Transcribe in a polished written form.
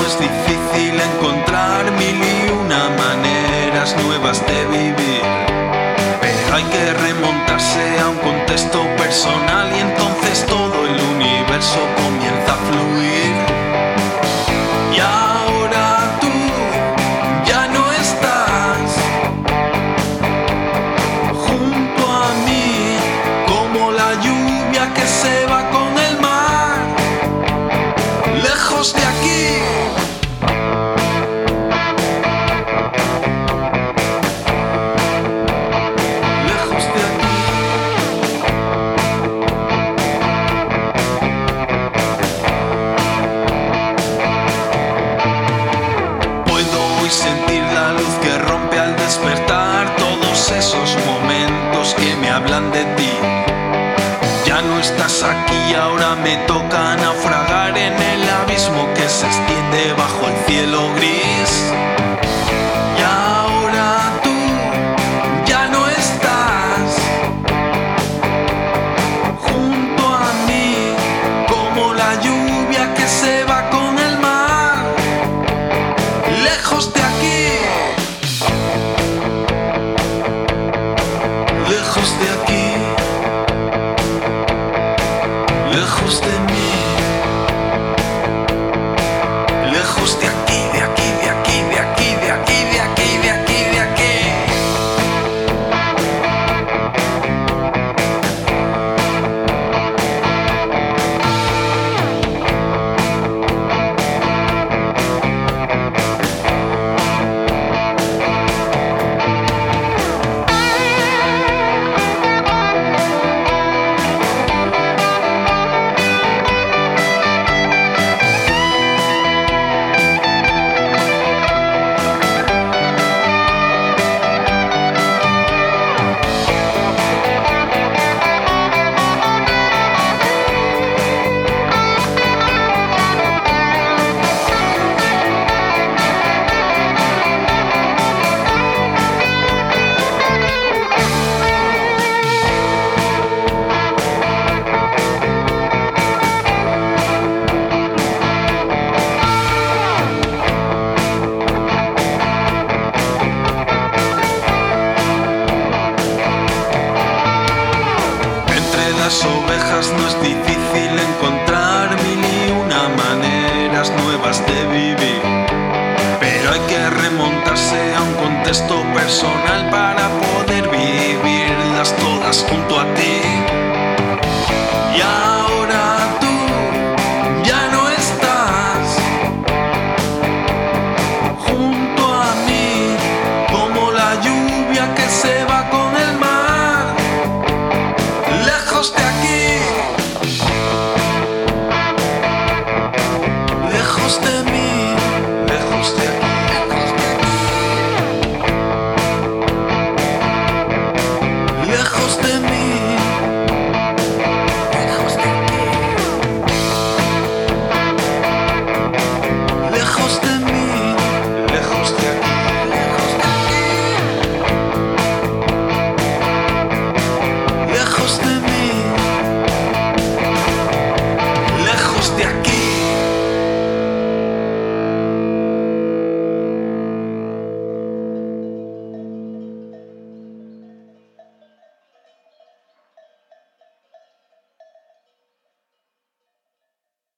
no es difícil encontrar mil y una maneras nuevas de vivir, pero hay que remontarse a un contexto personal y entonces todo el universo comienza a fluir. Y ahora tú ya no estás junto a mí, como la lluvia que se va con el mar, lejos de aquí. Lejos de aquí. Puedo hoy sentir la luz que rompe al despertar todos esos momentos que me hablan de ti. Ya no estás aquí, ahora me toca naufragar en el abismo que se extiende bajo el cielo gris. Y ahora tú ya no estás junto a mí, como la lluvia que se va con el mar, lejos de aquí. Lejos de aquí. Lejos de mí, lejos de aquí, de aquí, de aquí, de aquí, de aquí, de aquí, de aquí, de aquí. Las ovejas no es difícil encontrar mil y una maneras nuevas de vivir, pero hay que remontarse a un contexto personal para poder vivirlas todas junto a ti. Y ahora tú ya no estás junto a mí, como la lluvia que se va con el mar, lejos de aquí. Lejos de mí, lejos de aquí.